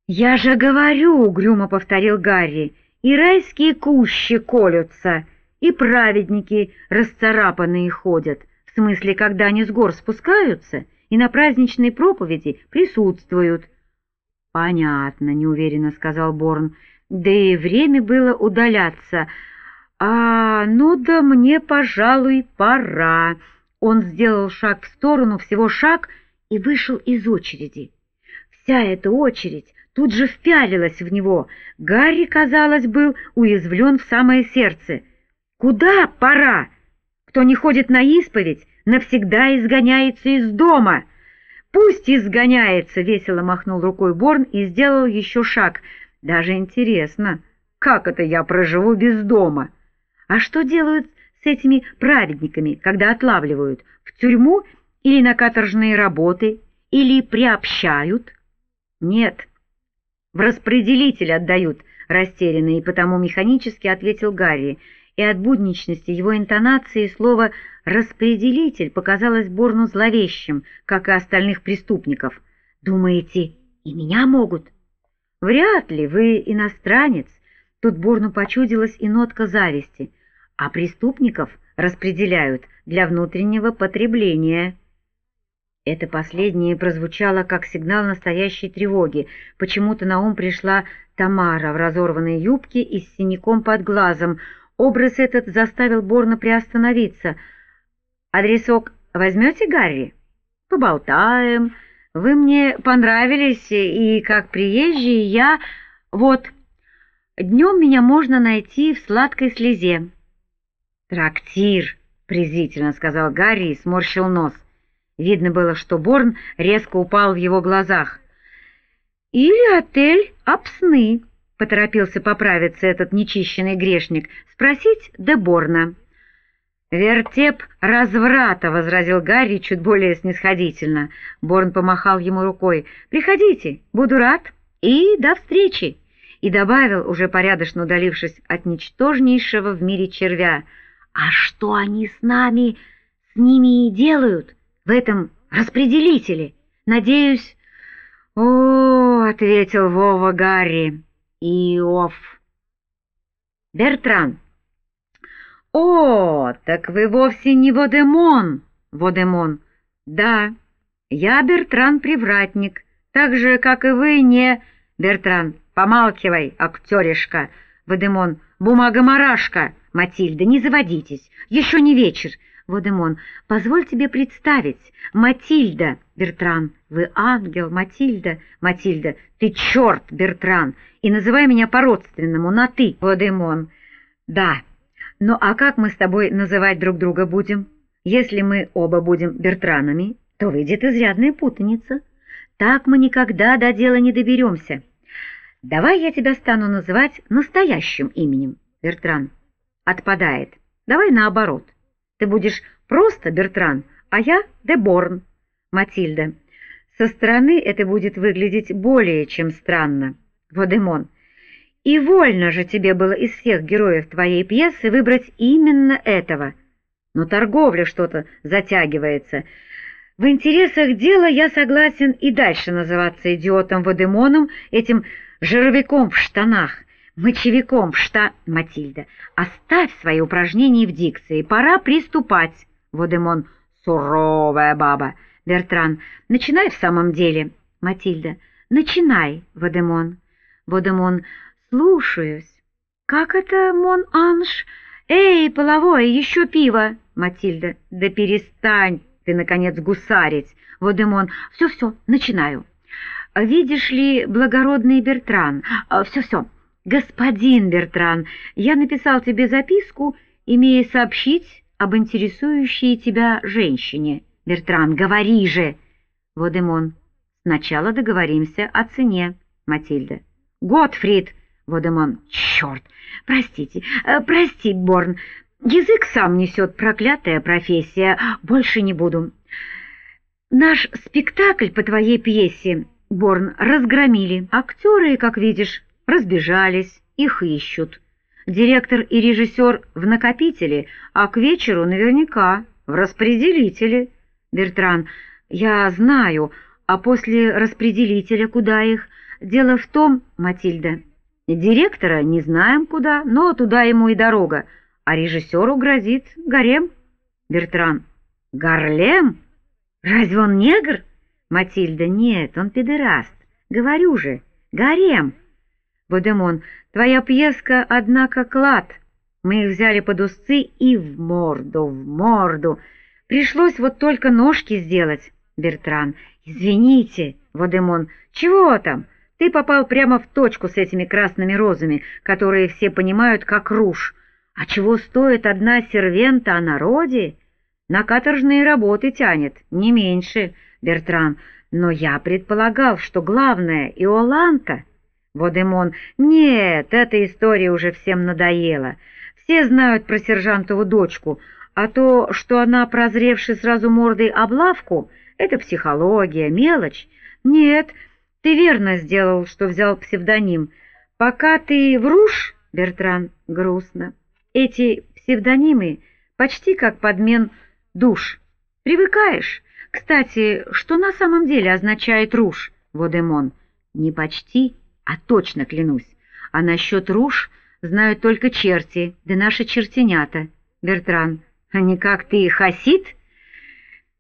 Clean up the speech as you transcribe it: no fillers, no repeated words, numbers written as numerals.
«Я же говорю», — угрюмо повторил Гарри, — «и райские кущи колются, и праведники расцарапанные ходят, в смысле, когда они с гор спускаются и на праздничной проповеди присутствуют». «Понятно», — неуверенно сказал Борн, — «да и время было удаляться. Ну да мне, пожалуй, пора». Он сделал шаг в сторону, всего шаг, и вышел из очереди. Вся эта очередь тут же впялилась в него. Гарри, казалось, был уязвлен в самое сердце. «Куда пора? Кто не ходит на исповедь, навсегда изгоняется из дома». «Пусть изгоняется!» — весело махнул рукой Борн и сделал еще шаг. «Даже интересно, как это я проживу без дома? А что делают с этими праведниками, когда отлавливают? В тюрьму или на каторжные работы? Или приобщают?» «Нет, в распределитель отдают», — растерянно и потому механически ответил Гарри, и от будничности его интонации слово «распределитель» показалось Борну зловещим, как и остальных преступников. «Думаете, и меня могут?» «Вряд ли, вы иностранец». Тут Борну почудилась и нотка зависти. «А преступников распределяют для внутреннего потребления». Это последнее прозвучало как сигнал настоящей тревоги. Почему-то на ум пришла Тамара в разорванной юбке и с синяком под глазом. Образ этот заставил Борна приостановиться. «Адресок возьмете, Гарри? Поболтаем. Вы мне понравились, и как приезжий я... Вот, днем меня можно найти в Сладкой Слезе». «Трактир», — презрительно сказал Гарри и сморщил нос. Видно было, что Борн резко упал в его глазах. «Или отель Апсны», — поторопился поправиться этот нечищенный грешник, — «спросить де Борна». «Вертеп разврата», — возразил Гарри чуть более снисходительно. Борн помахал ему рукой. «Приходите, буду рад, и до встречи», и добавил, уже порядочно удалившись от ничтожнейшего в мире червя: «А что они с ними и делают в этом распределителе? Надеюсь...» «О, — ответил Вова Гарри, — Иов». «Бертран». «О, так вы вовсе не Водемон». «Водемон». «Да, я Бертран-привратник, так же, как и вы не...» «Бертран, помалкивай, актеришка». «Водемон». «Бумага-марашка». «Матильда, не заводитесь, еще не вечер». «Водемон, позволь тебе представить, Матильда». «Бертран, вы ангел, Матильда». «Матильда, ты черт, Бертран, и называй меня по-родственному, на «ты». «Водемон». «Да, ну а как мы с тобой называть друг друга будем? Если мы оба будем Бертранами, то выйдет изрядная путаница. Так мы никогда до дела не доберемся. Давай я тебя стану называть настоящим именем». «Бертран». «Отпадает. Давай наоборот. Ты будешь просто Бертран, а я де Борн». «Матильда». «Со стороны это будет выглядеть более чем странно». «Водемон». «И вольно же тебе было из всех героев твоей пьесы выбрать именно этого. Но торговля что-то затягивается. В интересах дела я согласен и дальше называться идиотом Водемоном, этим жировиком в штанах, мочевиком в Матильда, оставь свои упражнения в дикции, пора приступать». Водемон. «Суровая баба». Бертран. «Начинай в самом деле». Матильда. «Начинай, Водемон». Водемон. «Слушаюсь». «Как это, мон анж? Эй, половое, еще пиво». Матильда. «Да перестань ты, наконец, гусарить». Водемон. «Все-все, начинаю». «Видишь ли, благородный Бертран, все-все, господин Бертран, я написал тебе записку, имея сообщить об интересующей тебя женщине». Бертран. «Говори же». Водемон. «Сначала договоримся о цене». Матильда. «Готфрид». Водемон. «Черт! Простите, прости, Борн. Язык сам несет, проклятая профессия. Больше не буду. Наш спектакль по твоей пьесе, Борн, разгромили. Актеры, как видишь, разбежались, их ищут. Директор и режиссер в накопителе, а к вечеру наверняка в распределителе». Бертран. «Я знаю, а после распределителя куда их? дело в том, Матильда, директора не знаем куда, но туда ему и дорога, а режиссеру грозит гарем. Бертран. Гарлем? Разве он негр? Матильда. Нет, он педераст. Говорю же, гарем. Водемон. Твоя пьеска, однако, клад. Мы их взяли под узцы и в морду, в морду. Пришлось вот только ножки сделать. Бертран. Извините, Водемон. Чего там? Ты попал прямо в точку с этими красными розами, которые все понимают как рушь. А чего стоит одна сервента о народе? На каторжные работы тянет, не меньше, Бертран. Но я предполагал, что главное — Иоланта. Водемон. Нет, эта история уже всем надоела. Все знают про сержантову дочку, а то, что она, прозревши сразу мордой облавку, это психология, мелочь. Нет, ты верно сделал, что взял псевдоним. Пока ты врушь, Бертран, грустно. Эти псевдонимы почти как подмен душ. Привыкаешь. Кстати, что на самом деле означает руж, Водемон? Не почти, а точно клянусь. А насчет руж знают только черти, да наши чертенята. Бертран. А не как ты, хасид?